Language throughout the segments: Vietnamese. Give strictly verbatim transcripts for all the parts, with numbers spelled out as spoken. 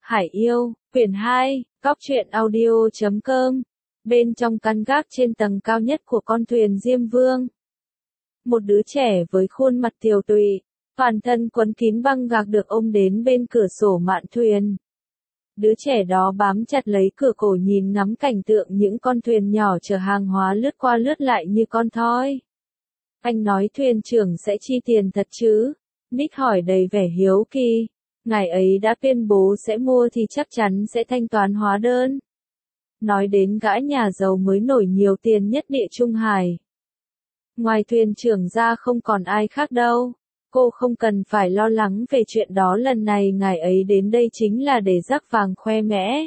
Hải yêu, quyển hai, góc truyện audio chấm com. Bên trong căn gác trên tầng cao nhất của con thuyền Diêm Vương, một đứa trẻ với khuôn mặt tiều tụy, toàn thân quấn kín băng gạc được ôm đến bên cửa sổ mạn thuyền. Đứa trẻ đó bám chặt lấy cửa cổ nhìn ngắm cảnh tượng những con thuyền nhỏ chở hàng hóa lướt qua lướt lại như con thoi. Anh nói thuyền trưởng sẽ chi tiền thật chứ? Nick hỏi đầy vẻ hiếu kỳ. Ngài ấy đã tuyên bố sẽ mua thì chắc chắn sẽ thanh toán hóa đơn. Nói đến gã nhà giàu mới nổi nhiều tiền nhất Địa Trung Hải. Ngoài thuyền trưởng ra không còn ai khác đâu. Cô không cần phải lo lắng về chuyện đó, lần này ngài ấy đến đây chính là để rắc vàng khoe mẽ.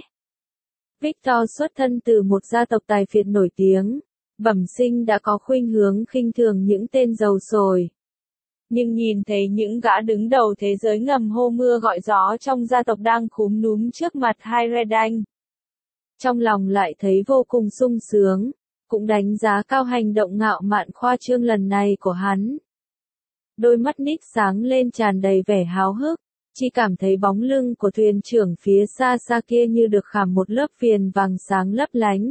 Victor xuất thân từ một gia tộc tài phiệt nổi tiếng, bẩm sinh đã có khuynh hướng khinh thường những tên giàu sồi. Nhưng nhìn thấy những gã đứng đầu thế giới ngầm hô mưa gọi gió trong gia tộc đang cúm núm trước mặt hai Red Anh, trong lòng lại thấy vô cùng sung sướng, cũng đánh giá cao hành động ngạo mạn khoa trương lần này của hắn. Đôi mắt Nick sáng lên tràn đầy vẻ háo hức, chỉ cảm thấy bóng lưng của thuyền trưởng phía xa xa kia như được khảm một lớp viền vàng sáng lấp lánh.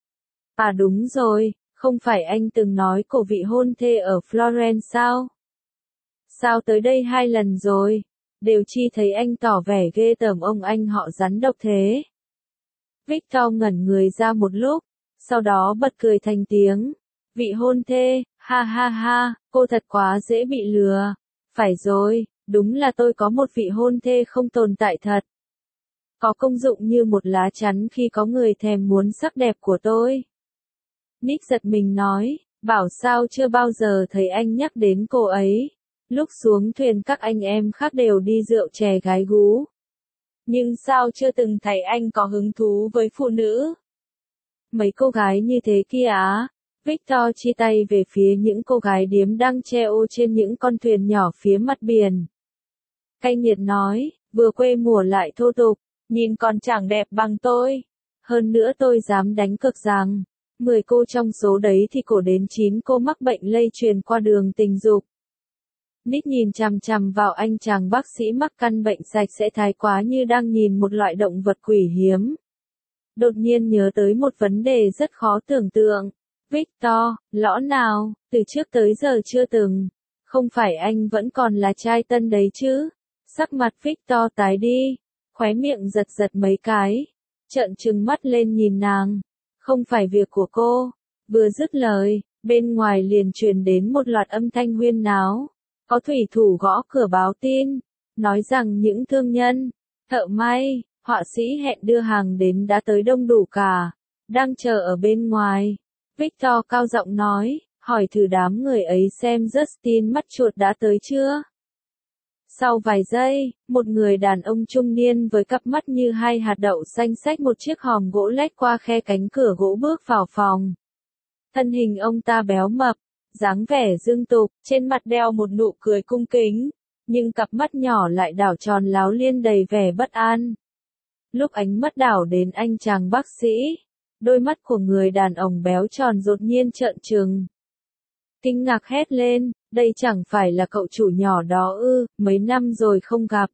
À đúng rồi, không phải anh từng nói cổ vị hôn thê ở Florence sao? Sao tới đây hai lần rồi? Đều chi thấy anh tỏ vẻ ghê tởm ông anh họ rắn độc thế. Victor ngẩn người ra một lúc, sau đó bật cười thành tiếng. Vị hôn thê, ha ha ha, cô thật quá dễ bị lừa. Phải rồi, đúng là tôi có một vị hôn thê không tồn tại thật. Có công dụng như một lá chắn khi có người thèm muốn sắc đẹp của tôi. Nick giật mình nói, bảo sao chưa bao giờ thấy anh nhắc đến cô ấy. Lúc xuống thuyền các anh em khác đều đi rượu chè gái gú. Nhưng sao chưa từng thấy anh có hứng thú với phụ nữ? Mấy cô gái như thế kia á? Victor chia tay về phía những cô gái điếm đang treo trên những con thuyền nhỏ phía mặt biển. Cay nghiệt nói, vừa quê mùa lại thô tục, nhìn còn chẳng đẹp bằng tôi. Hơn nữa tôi dám đánh cược rằng, mười cô trong số đấy thì cổ đến chín cô mắc bệnh lây truyền qua đường tình dục. Nick nhìn chằm chằm vào anh chàng bác sĩ mắc căn bệnh sạch sẽ thái quá như đang nhìn một loại động vật quỷ hiếm. Đột nhiên nhớ tới một vấn đề rất khó tưởng tượng. Victor, lõ nào, từ trước tới giờ chưa từng. Không phải anh vẫn còn là trai tân đấy chứ? Sắc mặt Victor tái đi, khóe miệng giật giật mấy cái, trợn trừng mắt lên nhìn nàng. Không phải việc của cô. Vừa dứt lời, bên ngoài liền truyền đến một loạt âm thanh huyên náo. Có thủy thủ gõ cửa báo tin, nói rằng những thương nhân, thợ may, họa sĩ hẹn đưa hàng đến đã tới đông đủ cả, đang chờ ở bên ngoài. Victor cao giọng nói, hỏi thử đám người ấy xem Justin mắt chuột đã tới chưa. Sau vài giây, một người đàn ông trung niên với cặp mắt như hai hạt đậu xanh xách một chiếc hòm gỗ lách qua khe cánh cửa gỗ bước vào phòng. Thân hình ông ta béo mập, dáng vẻ dương tục, trên mặt đeo một nụ cười cung kính, nhưng cặp mắt nhỏ lại đảo tròn láo liên đầy vẻ bất an. Lúc ánh mắt đảo đến anh chàng bác sĩ, đôi mắt của người đàn ông béo tròn đột nhiên trợn trừng. Kinh ngạc hét lên, đây chẳng phải là cậu chủ nhỏ đó ư, mấy năm rồi không gặp.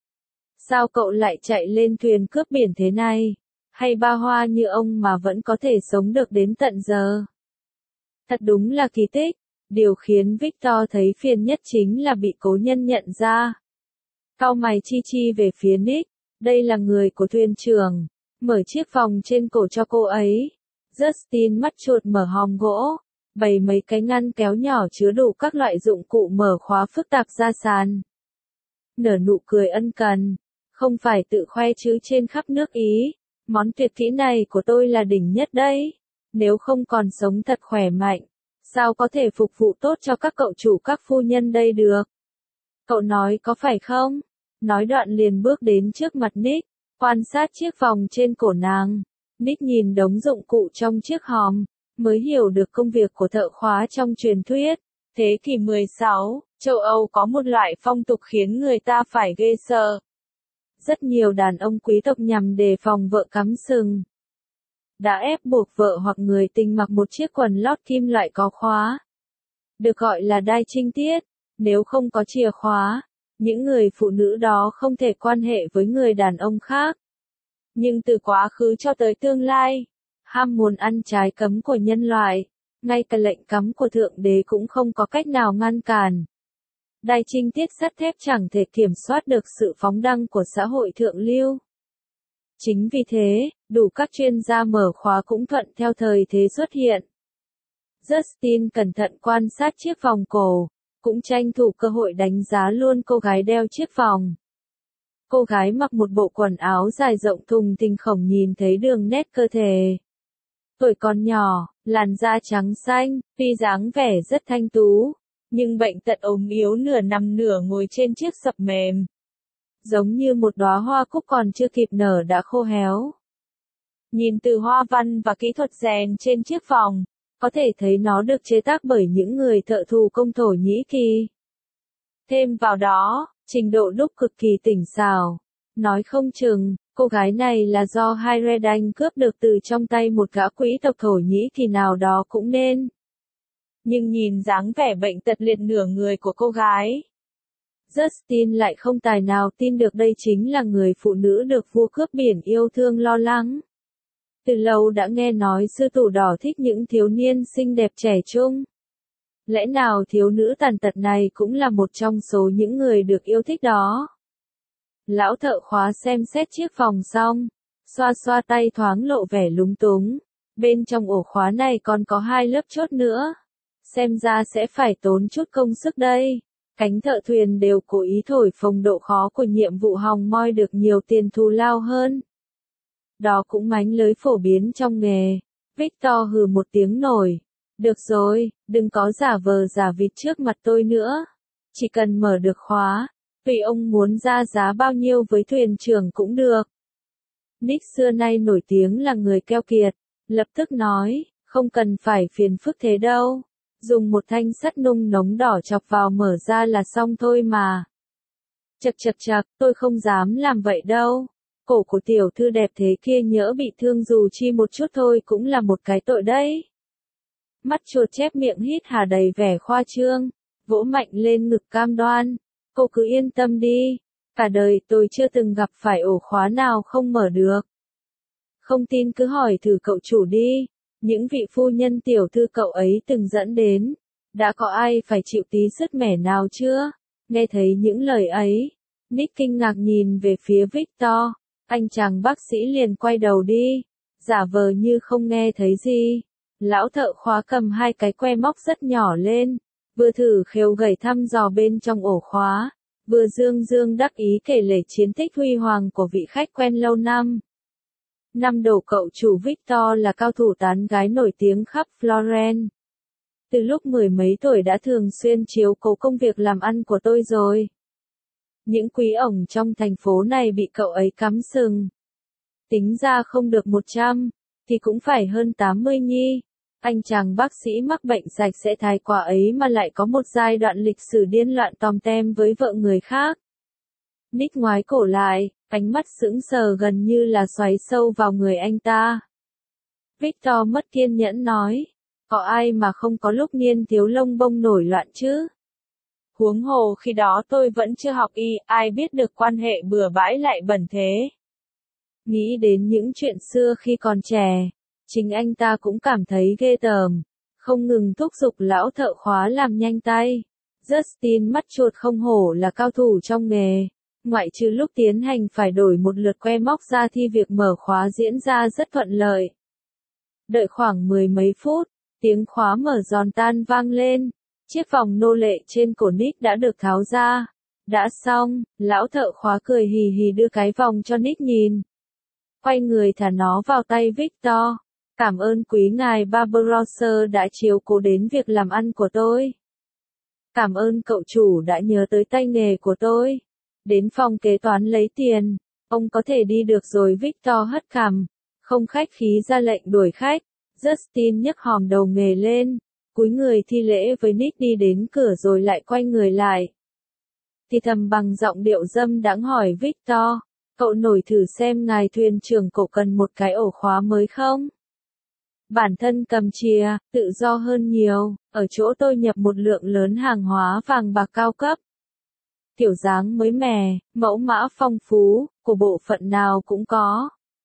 Sao cậu lại chạy lên thuyền cướp biển thế này? Hay ba hoa như ông mà vẫn có thể sống được đến tận giờ? Thật đúng là kỳ tích. Điều khiến Victor thấy phiền nhất chính là bị cố nhân nhận ra. Cau mày chi chi về phía Nick, đây là người của thuyền trưởng, mở chiếc vòng trên cổ cho cô ấy. Justin mắt chuột mở hòm gỗ, bày mấy cái ngăn kéo nhỏ chứa đủ các loại dụng cụ mở khóa phức tạp ra sàn. Nở nụ cười ân cần, không phải tự khoe chứ trên khắp nước Ý, món tuyệt kỹ này của tôi là đỉnh nhất đấy. Nếu không còn sống thật khỏe mạnh, sao có thể phục vụ tốt cho các cậu chủ các phu nhân đây được? Cậu nói có phải không? Nói đoạn liền bước đến trước mặt Nick, quan sát chiếc vòng trên cổ nàng. Nick nhìn đống dụng cụ trong chiếc hòm, mới hiểu được công việc của thợ khóa trong truyền thuyết. Thế kỷ mười sáu, châu Âu có một loại phong tục khiến người ta phải ghê sợ. Rất nhiều đàn ông quý tộc nhằm đề phòng vợ cắm sừng, đã ép buộc vợ hoặc người tình mặc một chiếc quần lót kim loại có khóa, được gọi là đai trinh tiết. Nếu không có chìa khóa, những người phụ nữ đó không thể quan hệ với người đàn ông khác, Nhưng từ quá khứ cho tới tương lai, ham muốn ăn trái cấm của nhân loại, ngay cả lệnh cấm của Thượng Đế cũng không có cách nào ngăn cản. Đài trinh tiết sắt thép chẳng thể kiểm soát được sự phóng đăng của xã hội thượng lưu. Chính vì thế, đủ các chuyên gia mở khóa cũng thuận theo thời thế xuất hiện. Justin cẩn thận quan sát chiếc vòng cổ, cũng tranh thủ cơ hội đánh giá luôn cô gái đeo chiếc vòng. Cô gái mặc một bộ quần áo dài rộng thùng thình khổng nhìn thấy đường nét cơ thể. Tuổi còn nhỏ, làn da trắng xanh, tuy dáng vẻ rất thanh tú, nhưng bệnh tật ốm yếu nửa nằm nửa ngồi trên chiếc sập mềm. Giống như một đóa hoa cúc còn chưa kịp nở đã khô héo. Nhìn từ hoa văn và kỹ thuật rèn trên chiếc vòng, có thể thấy nó được chế tác bởi những người thợ thủ công Thổ Nhĩ Kỳ. Thêm vào đó, trình độ đúc cực kỳ tỉnh xảo. Nói không chừng, cô gái này là do Hayreddin cướp được từ trong tay một gã quý tộc Thổ Nhĩ Kỳ nào đó cũng nên. Nhưng nhìn dáng vẻ bệnh tật liệt nửa người của cô gái, Justin lại không tài nào tin được đây chính là người phụ nữ được vua cướp biển yêu thương lo lắng. Từ lâu đã nghe nói sư tử đỏ thích những thiếu niên xinh đẹp trẻ trung. Lẽ nào thiếu nữ tàn tật này cũng là một trong số những người được yêu thích đó? Lão thợ khóa xem xét chiếc vòng xong, xoa xoa tay thoáng lộ vẻ lúng túng. Bên trong ổ khóa này còn có hai lớp chốt nữa. Xem ra sẽ phải tốn chút công sức đây. Cánh thợ thuyền đều cố ý thổi phồng độ khó của nhiệm vụ hòng moi được nhiều tiền thù lao hơn. Đó cũng mánh lới phổ biến trong nghề. Victor hừ một tiếng nổi. Được rồi, đừng có giả vờ giả vịt trước mặt tôi nữa. Chỉ cần mở được khóa, tùy ông muốn ra giá bao nhiêu với thuyền trưởng cũng được. Nick xưa nay nổi tiếng là người keo kiệt, lập tức nói, không cần phải phiền phức thế đâu. Dùng một thanh sắt nung nóng đỏ chọc vào mở ra là xong thôi mà. Chật chật chật, tôi không dám làm vậy đâu. Cổ của tiểu thư đẹp thế kia nhỡ bị thương dù chi một chút thôi cũng là một cái tội đấy. Mắt chuột chép miệng hít hà đầy vẻ khoa trương, vỗ mạnh lên ngực cam đoan. Cô cứ yên tâm đi, cả đời tôi chưa từng gặp phải ổ khóa nào không mở được. Không tin cứ hỏi thử cậu chủ đi, những vị phu nhân tiểu thư cậu ấy từng dẫn đến, đã có ai phải chịu tí sứt mẻ nào chưa? Nghe thấy những lời ấy, Nick kinh ngạc nhìn về phía Victor, anh chàng bác sĩ liền quay đầu đi, giả vờ như không nghe thấy gì. Lão thợ khóa cầm hai cái que móc rất nhỏ lên, vừa thử khều gẩy thăm dò bên trong ổ khóa, vừa dương dương đắc ý kể lể chiến tích huy hoàng của vị khách quen lâu năm. Năm đầu cậu chủ Victor là cao thủ tán gái nổi tiếng khắp Florence. Từ lúc mười mấy tuổi đã thường xuyên chiếu cố công việc làm ăn của tôi rồi. Những quý ổng trong thành phố này bị cậu ấy cắm sừng. Tính ra không được một trăm, thì cũng phải hơn tám mươi nhi. Anh chàng bác sĩ mắc bệnh sạch sẽ thái quá ấy mà lại có một giai đoạn lịch sử điên loạn tòm tem với vợ người khác. Nick ngoái cổ lại, ánh mắt sững sờ gần như là xoáy sâu vào người anh ta. Victor mất kiên nhẫn nói, có ai mà không có lúc niên thiếu lông bông nổi loạn chứ? Huống hồ khi đó tôi vẫn chưa học y, ai biết được quan hệ bừa bãi lại bẩn thế. Nghĩ đến những chuyện xưa khi còn trẻ, chính anh ta cũng cảm thấy ghê tởm, không ngừng thúc giục lão thợ khóa làm nhanh tay. Justin mắt chuột không hổ là cao thủ trong nghề, ngoại trừ lúc tiến hành phải đổi một lượt que móc ra thì việc mở khóa diễn ra rất thuận lợi. Đợi khoảng mười mấy phút, tiếng khóa mở giòn tan vang lên, chiếc vòng nô lệ trên cổ Nick đã được tháo ra. Đã xong, lão thợ khóa cười hì hì đưa cái vòng cho Nick nhìn. Quay người thả nó vào tay Victor. Cảm ơn quý ngài Barbarossa đã chiếu cố đến việc làm ăn của tôi. Cảm ơn cậu chủ đã nhớ tới tay nghề của tôi. Đến phòng kế toán lấy tiền. Ông có thể đi được rồi. Victor hất cằm, không khách khí ra lệnh đuổi khách. Justin nhấc hòm đầu nghề lên, cúi người thi lễ với Nick đi đến cửa rồi lại quay người lại. Thì thầm bằng giọng điệu dâm đãng hỏi Victor, cậu nổi thử xem ngài thuyền trưởng cậu cần một cái ổ khóa mới không? Bản thân cầm chìa, tự do hơn nhiều, ở chỗ tôi nhập một lượng lớn hàng hóa vàng bạc cao cấp. Kiểu dáng mới mẻ, mẫu mã phong phú, của bộ phận nào cũng có.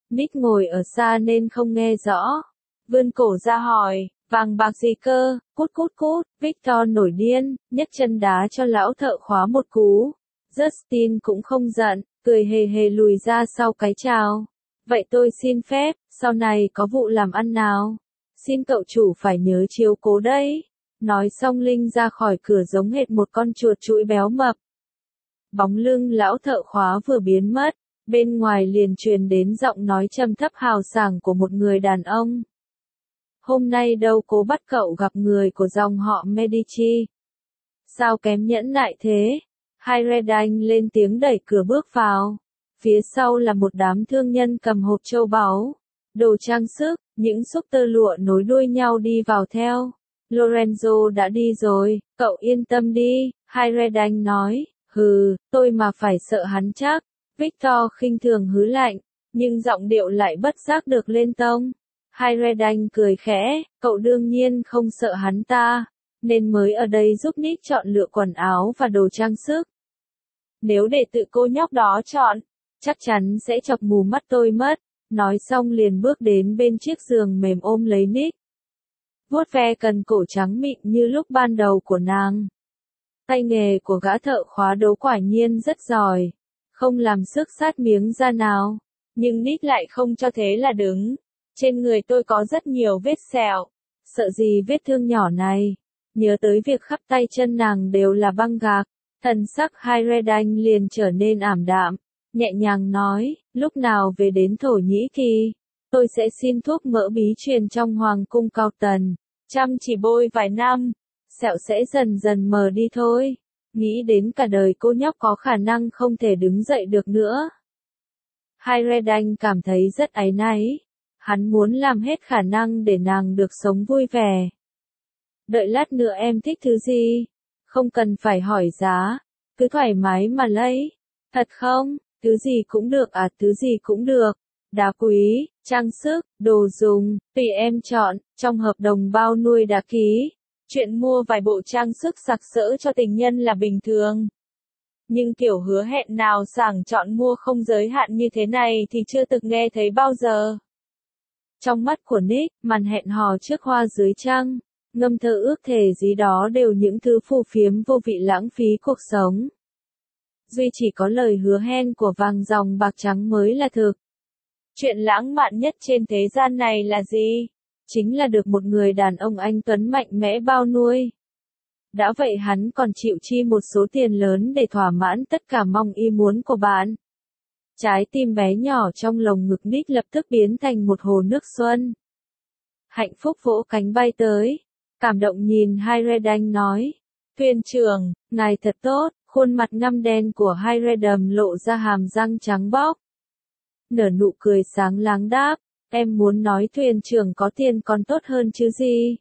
Nick ngồi ở xa nên không nghe rõ. Vươn cổ ra hỏi, vàng bạc gì cơ, cút cút cút, Victor nổi điên, nhấc chân đá cho lão thợ khóa một cú. Justin cũng không giận, cười hề hề lùi ra sau cái chào. Vậy tôi xin phép, sau này có vụ làm ăn nào, xin cậu chủ phải nhớ chiếu cố đấy. Nói xong Linh ra khỏi cửa giống hệt một con chuột chũi béo mập. Bóng lưng lão thợ khóa vừa biến mất, bên ngoài liền truyền đến giọng nói trầm thấp hào sảng của một người đàn ông. Hôm nay đâu cố bắt cậu gặp người của dòng họ Medici. Sao kém nhẫn nại thế? Hayredine lên tiếng đẩy cửa bước vào. Phía sau là một đám thương nhân cầm hộp châu báu, đồ trang sức, những xúc tơ lụa nối đuôi nhau đi vào theo. Lorenzo đã đi rồi, cậu yên tâm đi, Hayredine nói. Hừ, tôi mà phải sợ hắn chắc. Victor khinh thường hứ lạnh, nhưng giọng điệu lại bất giác được lên tông. Hayredine cười khẽ, cậu đương nhiên không sợ hắn ta, nên mới ở đây giúp Nick chọn lựa quần áo và đồ trang sức. Nếu để tự cô nhóc đó chọn, chắc chắn sẽ chọc mù mắt tôi mất. Nói xong liền bước đến bên chiếc giường mềm ôm lấy Nick. Vuốt ve cần cổ trắng mịn như lúc ban đầu của nàng. Tay nghề của gã thợ khóa đấu quả nhiên rất giỏi, không làm xước sát miếng da nào. Nhưng Nick lại không cho thế là đứng. Trên người tôi có rất nhiều vết sẹo. Sợ gì vết thương nhỏ này. Nhớ tới việc khắp tay chân nàng đều là băng gạc. Thần sắc Hayredine liền trở nên ảm đạm. Nhẹ nhàng nói, lúc nào về đến Thổ Nhĩ Kỳ, tôi sẽ xin thuốc mỡ bí truyền trong Hoàng cung Cao Tần. Chăm chỉ bôi vài năm, sẹo sẽ dần dần mờ đi thôi. Nghĩ đến cả đời cô nhóc có khả năng không thể đứng dậy được nữa. Hayredine cảm thấy rất áy náy. Hắn muốn làm hết khả năng để nàng được sống vui vẻ. Đợi lát nữa em thích thứ gì? Không cần phải hỏi giá. Cứ thoải mái mà lấy. Thật không? Thứ gì cũng được à, thứ gì cũng được. Đá quý, trang sức, đồ dùng, tùy em chọn. Trong hợp đồng bao nuôi đã ký, chuyện mua vài bộ trang sức sặc sỡ cho tình nhân là bình thường. Nhưng kiểu hứa hẹn nào sảng chọn mua không giới hạn như thế này thì chưa từng nghe thấy bao giờ. Trong mắt của Nick, màn hẹn hò trước hoa dưới trăng, ngâm thơ ước thề gì đó đều những thứ phù phiếm vô vị lãng phí cuộc sống. Duy chỉ có lời hứa hẹn của vàng dòng bạc trắng mới là thực. Chuyện lãng mạn nhất trên thế gian này là gì? Chính là được một người đàn ông anh tuấn mạnh mẽ bao nuôi. Đã vậy hắn còn chịu chi một số tiền lớn để thỏa mãn tất cả mong ý muốn của bạn. Trái tim bé nhỏ trong lồng ngực Nick lập tức biến thành một hồ nước xuân. Hạnh phúc vỗ cánh bay tới. Cảm động nhìn Hayredine nói. Thuyền trưởng, ngài thật tốt. Khuôn mặt ngăm đen của Hayredine lộ ra hàm răng trắng bóc. Nở nụ cười sáng láng đáp. Em muốn nói thuyền trưởng có tiền còn tốt hơn chứ gì.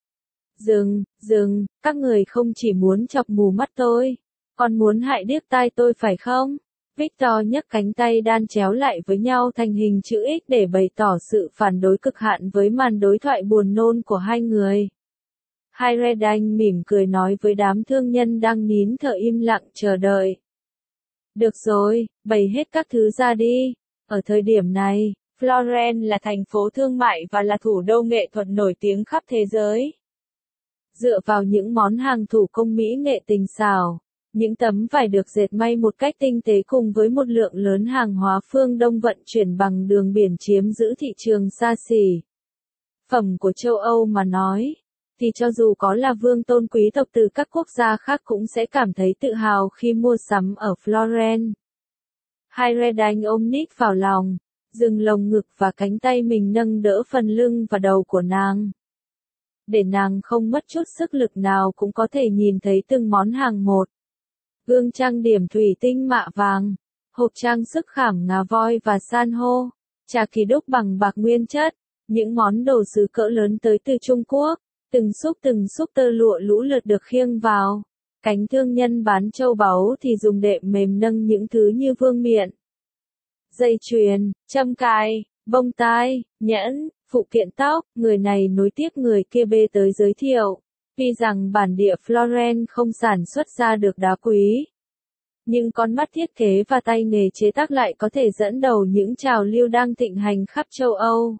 Dừng, dừng, các người không chỉ muốn chọc mù mắt tôi, còn muốn hại điếc tai tôi phải không? Victor nhấc cánh tay đan chéo lại với nhau thành hình chữ X để bày tỏ sự phản đối cực hạn với màn đối thoại buồn nôn của hai người. Hayredine mỉm cười nói với đám thương nhân đang nín thở im lặng chờ đợi. Được rồi, bày hết các thứ ra đi. Ở thời điểm này, Florence là thành phố thương mại và là thủ đô nghệ thuật nổi tiếng khắp thế giới. Dựa vào những món hàng thủ công mỹ nghệ tinh xảo, những tấm vải được dệt may một cách tinh tế cùng với một lượng lớn hàng hóa phương Đông vận chuyển bằng đường biển chiếm giữ thị trường xa xỉ. Phẩm của châu Âu mà nói, thì cho dù có là vương tôn quý tộc từ các quốc gia khác cũng sẽ cảm thấy tự hào khi mua sắm ở Florence. Hayredine ôm Nick vào lòng, dừng lồng ngực và cánh tay mình nâng đỡ phần lưng và đầu của nàng. Để nàng không mất chút sức lực nào cũng có thể nhìn thấy từng món hàng một. Gương trang điểm thủy tinh mạ vàng, hộp trang sức khảm ngà voi và san hô, trà kỳ đúc bằng bạc nguyên chất, những món đồ sứ cỡ lớn tới từ Trung Quốc, từng xúc từng xúc tơ lụa lũ lượt được khiêng vào. Cánh thương nhân bán châu báu thì dùng đệm mềm nâng những thứ như vương miện, dây chuyền, châm cài, bông tai, nhẫn, phụ kiện tóc, người này nối tiếp người kia bê tới giới thiệu. Tuy rằng bản địa Florence không sản xuất ra được đá quý, Nhưng con mắt thiết kế và tay nghề chế tác lại có thể dẫn đầu những trào lưu đang thịnh hành khắp châu Âu.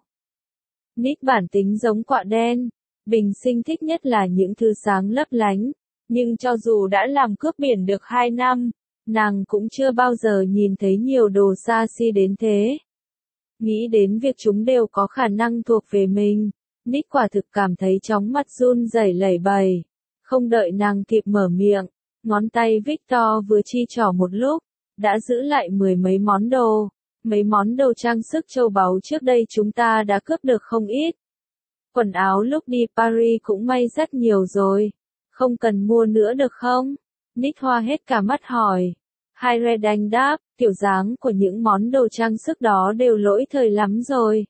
Nick bản tính giống quạ đen, bình sinh thích nhất là những thứ sáng lấp lánh, nhưng cho dù đã làm cướp biển được hai năm, nàng cũng chưa bao giờ nhìn thấy nhiều đồ xa xỉ đến thế. Nghĩ đến việc chúng đều có khả năng thuộc về mình, Nick quả thực cảm thấy chóng mặt run rẩy lẩy bẩy. Không đợi nàng kịp mở miệng, ngón tay Victor vừa chi trỏ một lúc, đã giữ lại mười mấy món đồ. Mấy món đồ trang sức châu báu trước đây chúng ta đã cướp được không ít. Quần áo lúc đi Paris cũng may rất nhiều rồi. Không cần mua nữa được không? Nick hoa hết cả mắt hỏi. Hai Redanh đáp, kiểu dáng của những món đồ trang sức đó đều lỗi thời lắm rồi.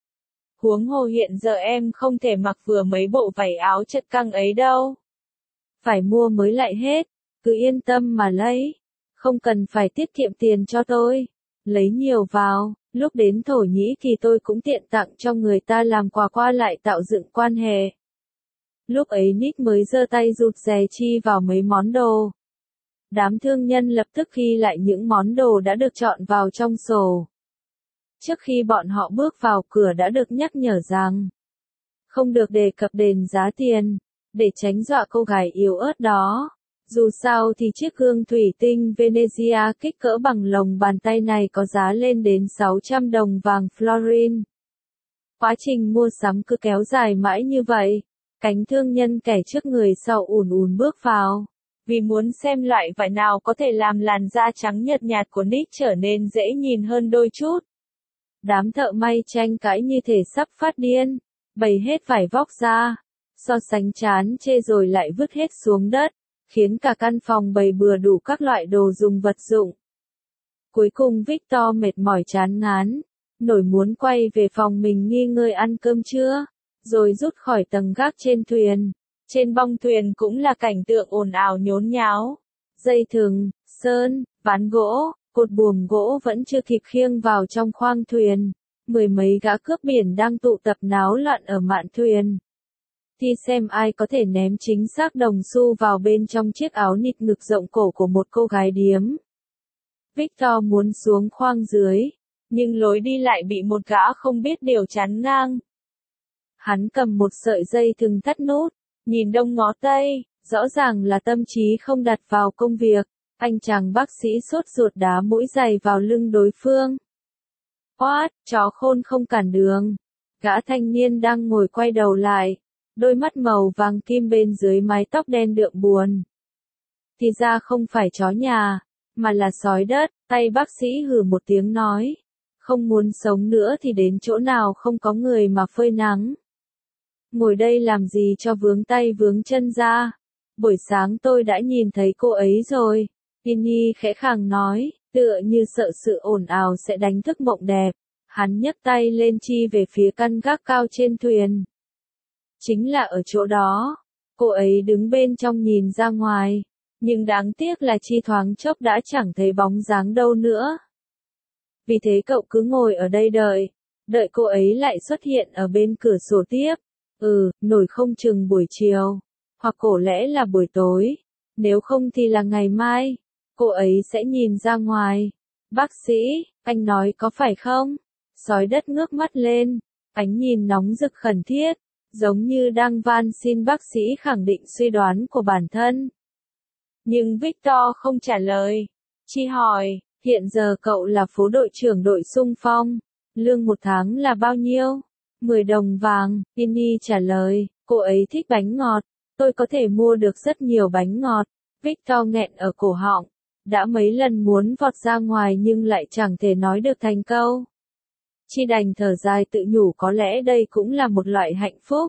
Huống hồ hiện giờ em không thể mặc vừa mấy bộ váy áo chật căng ấy đâu. Phải mua mới lại hết, cứ yên tâm mà lấy. Không cần phải tiết kiệm tiền cho tôi. Lấy nhiều vào, lúc đến Thổ Nhĩ Kỳ tôi cũng tiện tặng cho người ta làm quà qua lại tạo dựng quan hệ. Lúc ấy Nick mới giơ tay rụt rè chi vào mấy món đồ. Đám thương nhân lập tức ghi lại những món đồ đã được chọn vào trong sổ. Trước khi bọn họ bước vào cửa đã được nhắc nhở rằng không được đề cập đến giá tiền, để tránh dọa cô gái yếu ớt đó. Dù sao thì chiếc gương thủy tinh Venezia kích cỡ bằng lòng bàn tay này có giá lên đến sáu trăm đồng vàng florin. Quá trình mua sắm cứ kéo dài mãi như vậy. Cánh thương nhân kẻ trước người sau ùn ùn bước vào. Vì muốn xem loại vải nào có thể làm làn da trắng nhợt nhạt của Nick trở nên dễ nhìn hơn đôi chút. Đám thợ may tranh cãi như thể sắp phát điên. Bày hết vải vóc ra. So sánh chán chê rồi lại vứt hết xuống đất. Khiến cả căn phòng bày bừa đủ các loại đồ dùng vật dụng. Cuối cùng Victor mệt mỏi chán ngán, nổi muốn quay về phòng mình nghỉ ngơi ăn cơm trưa, rồi rút khỏi tầng gác trên thuyền. Trên bong thuyền cũng là cảnh tượng ồn ào nhốn nháo. Dây thừng, sơn, ván gỗ, cột buồm gỗ vẫn chưa kịp khiêng vào trong khoang thuyền. Mười mấy gã cướp biển đang tụ tập náo loạn ở mạn thuyền. Thì xem ai có thể ném chính xác đồng xu vào bên trong chiếc áo nịt ngực rộng cổ của một cô gái điếm. Victor muốn xuống khoang dưới, nhưng lối đi lại bị một gã không biết điều chắn ngang. Hắn cầm một sợi dây thừng thắt nút, nhìn đông ngó tây, rõ ràng là tâm trí không đặt vào công việc. Anh chàng bác sĩ sốt ruột đá mũi giày vào lưng đối phương. Oát, chó khôn không cản đường. Gã thanh niên đang ngồi quay đầu lại. Đôi mắt màu vàng kim bên dưới mái tóc đen đượm buồn. Thì ra không phải chó nhà, mà là sói đất. Tay bác sĩ hừ một tiếng nói. Không muốn sống nữa thì đến chỗ nào không có người mà phơi nắng. Ngồi đây làm gì cho vướng tay vướng chân ra. Buổi sáng tôi đã nhìn thấy cô ấy rồi. Penny khẽ khàng nói, tựa như sợ sự ồn ào sẽ đánh thức mộng đẹp. Hắn nhấc tay lên chi về phía căn gác cao trên thuyền. Chính là ở chỗ đó. Cô ấy đứng bên trong nhìn ra ngoài. Nhưng đáng tiếc là chi thoáng chốc đã chẳng thấy bóng dáng đâu nữa. Vì thế cậu cứ ngồi ở đây đợi. Đợi cô ấy lại xuất hiện ở bên cửa sổ tiếp. Ừ, nổi không chừng buổi chiều. Hoặc có lẽ là buổi tối. Nếu không thì là ngày mai. Cô ấy sẽ nhìn ra ngoài. Bác sĩ, anh nói có phải không? Sói đất ngước mắt lên. Ánh nhìn nóng rực khẩn thiết. Giống như đang van xin bác sĩ khẳng định suy đoán của bản thân. Nhưng Victor không trả lời. Chi hỏi, hiện giờ cậu là phó đội trưởng đội xung phong. Lương một tháng là bao nhiêu? mười đồng vàng, Penny trả lời. Cô ấy thích bánh ngọt. Tôi có thể mua được rất nhiều bánh ngọt. Victor nghẹn ở cổ họng. Đã mấy lần muốn vọt ra ngoài nhưng lại chẳng thể nói được thành câu. Chi đành thở dài tự nhủ có lẽ đây cũng là một loại hạnh phúc.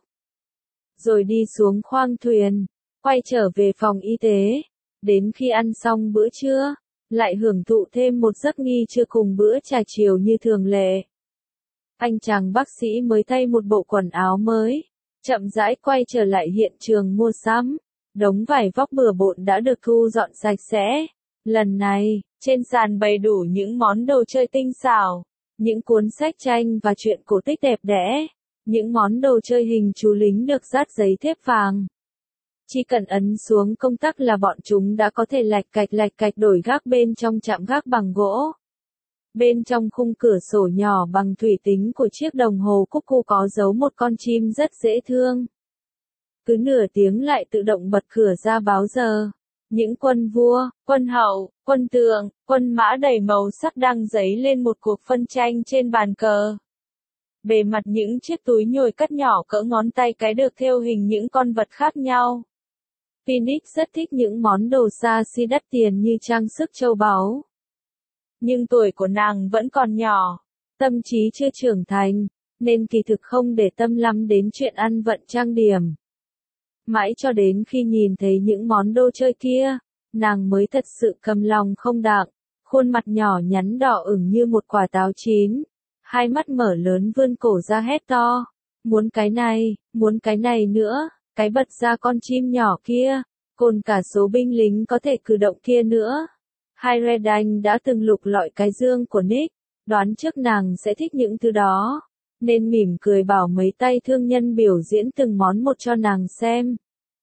Rồi đi xuống khoang thuyền, quay trở về phòng y tế. Đến khi ăn xong bữa trưa, lại hưởng thụ thêm một giấc nghỉ trưa cùng bữa trà chiều như thường lệ. Anh chàng bác sĩ mới thay một bộ quần áo mới, chậm rãi quay trở lại hiện trường mua sắm. Đống vải vóc bừa bộn đã được thu dọn sạch sẽ. Lần này, trên sàn bày đủ những món đồ chơi tinh xảo, những cuốn sách tranh và truyện cổ tích đẹp đẽ, những món đồ chơi hình chú lính được dát giấy thép vàng. Chỉ cần ấn xuống công tắc là bọn chúng đã có thể lạch cạch lạch cạch đổi gác bên trong chạm gác bằng gỗ. Bên trong khung cửa sổ nhỏ bằng thủy tính của chiếc đồng hồ cuckoo có giấu một con chim rất dễ thương. Cứ nửa tiếng lại tự động bật cửa ra báo giờ. Những quân vua, quân hậu, quân tượng, quân mã đầy màu sắc đang dấy lên một cuộc phân tranh trên bàn cờ. Bề mặt những chiếc túi nhồi cắt nhỏ cỡ ngón tay cái được thêu hình những con vật khác nhau. Phoenix rất thích những món đồ xa xỉ đắt tiền như trang sức châu báu. Nhưng tuổi của nàng vẫn còn nhỏ, tâm trí chưa trưởng thành, nên kỳ thực không để tâm lắm đến chuyện ăn vận trang điểm. Mãi cho đến khi nhìn thấy những món đồ chơi kia, nàng mới thật sự cầm lòng không đặng, khuôn mặt nhỏ nhắn đỏ ửng như một quả táo chín, hai mắt mở lớn vươn cổ ra hét to, muốn cái này, muốn cái này nữa, cái bật ra con chim nhỏ kia, còn cả số binh lính có thể cử động kia nữa. Hyredine đã từng lục lọi cái dương của Nick, đoán trước nàng sẽ thích những thứ đó, nên mỉm cười bảo mấy tay thương nhân biểu diễn từng món một cho nàng xem.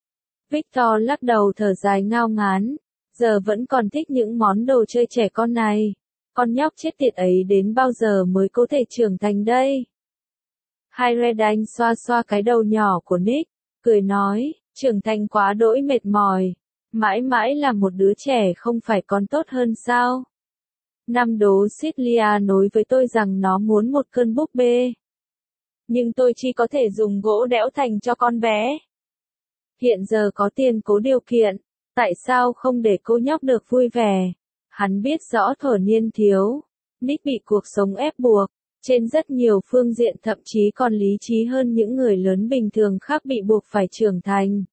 Victor lắc đầu thở dài ngao ngán, giờ vẫn còn thích những món đồ chơi trẻ con này. Con nhóc chết tiệt ấy đến bao giờ mới có thể trưởng thành đây? Hyredine xoa xoa cái đầu nhỏ của Nick, cười nói, trưởng thành quá đỗi mệt mỏi. Mãi mãi là một đứa trẻ không phải còn tốt hơn sao? Năm đố Cecilia nói với tôi rằng nó muốn một cơn búp bê. Nhưng tôi chỉ có thể dùng gỗ đẽo thành cho con bé. Hiện giờ có tiền cố điều kiện, tại sao không để cô nhóc được vui vẻ? Hắn biết rõ thuở niên thiếu, Nick bị cuộc sống ép buộc, trên rất nhiều phương diện thậm chí còn lý trí hơn những người lớn bình thường khác bị buộc phải trưởng thành.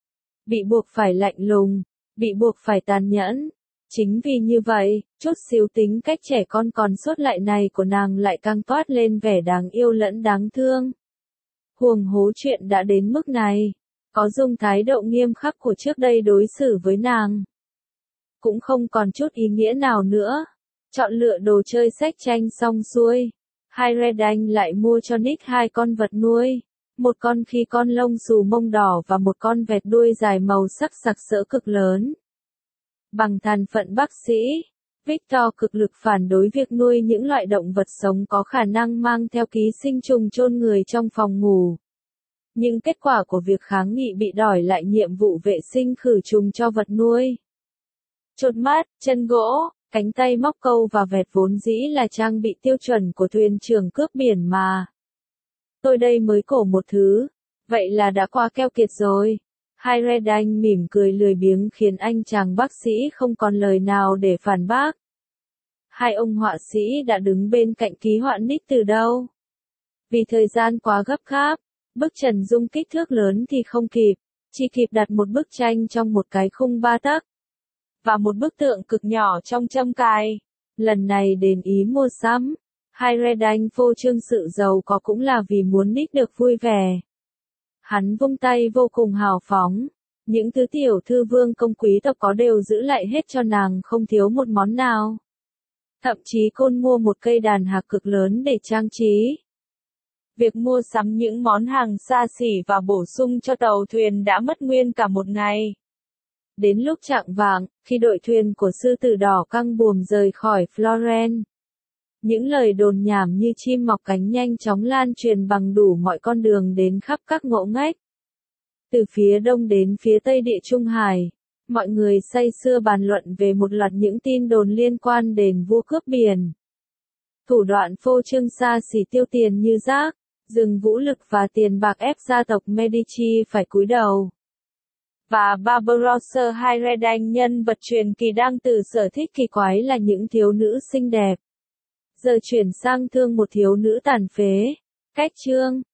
Bị buộc phải lạnh lùng, bị buộc phải tàn nhẫn. Chính vì như vậy, chút xíu tính cách trẻ con còn sót lại này của nàng lại càng toát lên vẻ đáng yêu lẫn đáng thương. Huồng hố chuyện đã đến mức này, có dùng thái độ nghiêm khắc của trước đây đối xử với nàng. Cũng không còn chút ý nghĩa nào nữa. Chọn lựa đồ chơi sách tranh xong xuôi, Hyredine lại mua cho Nick hai con vật nuôi. Một con khi con lông xù mông đỏ và một con vẹt đuôi dài màu sắc sặc sỡ cực lớn. Bằng thân phận bác sĩ, Victor cực lực phản đối việc nuôi những loại động vật sống có khả năng mang theo ký sinh trùng chôn người trong phòng ngủ. Nhưng kết quả của việc kháng nghị bị đòi lại nhiệm vụ vệ sinh khử trùng cho vật nuôi. Chột mắt, chân gỗ, cánh tay móc câu và vẹt vốn dĩ là trang bị tiêu chuẩn của thuyền trưởng cướp biển mà. Tôi đây mới cổ một thứ, vậy là đã qua keo kiệt rồi. Hyredine mỉm cười lười biếng khiến anh chàng bác sĩ không còn lời nào để phản bác. Hai ông họa sĩ đã đứng bên cạnh ký họa Nick từ đâu. Vì thời gian quá gấp gáp, bức trần dung kích thước lớn thì không kịp, chỉ kịp đặt một bức tranh trong một cái khung ba tấc. Và một bức tượng cực nhỏ trong châm cài. Lần này đến ý mua sắm, Hyredine phô trương sự giàu có cũng là vì muốn Nick được vui vẻ. Hắn vung tay vô cùng hào phóng, những thứ tiểu thư vương công quý tộc có đều giữ lại hết cho nàng không thiếu một món nào. Thậm chí Côn mua một cây đàn hạc cực lớn để trang trí. Việc mua sắm những món hàng xa xỉ và bổ sung cho tàu thuyền đã mất nguyên cả một ngày. Đến lúc chạng vạng, khi đội thuyền của sư tử đỏ căng buồm rời khỏi Florence, những lời đồn nhảm như chim mọc cánh nhanh chóng lan truyền bằng đủ mọi con đường đến khắp các ngõ ngách. Từ phía đông đến phía tây địa Trung Hải, mọi người say sưa bàn luận về một loạt những tin đồn liên quan đến vua cướp biển. Thủ đoạn phô trương xa xỉ tiêu tiền như rác, dùng vũ lực và tiền bạc ép gia tộc Medici phải cúi đầu. Và Barbarossa Hyredine, nhân vật truyền kỳ đang từ sở thích kỳ quái là những thiếu nữ xinh đẹp. Giờ chuyển sang thương một thiếu nữ tàn phế. Cách chương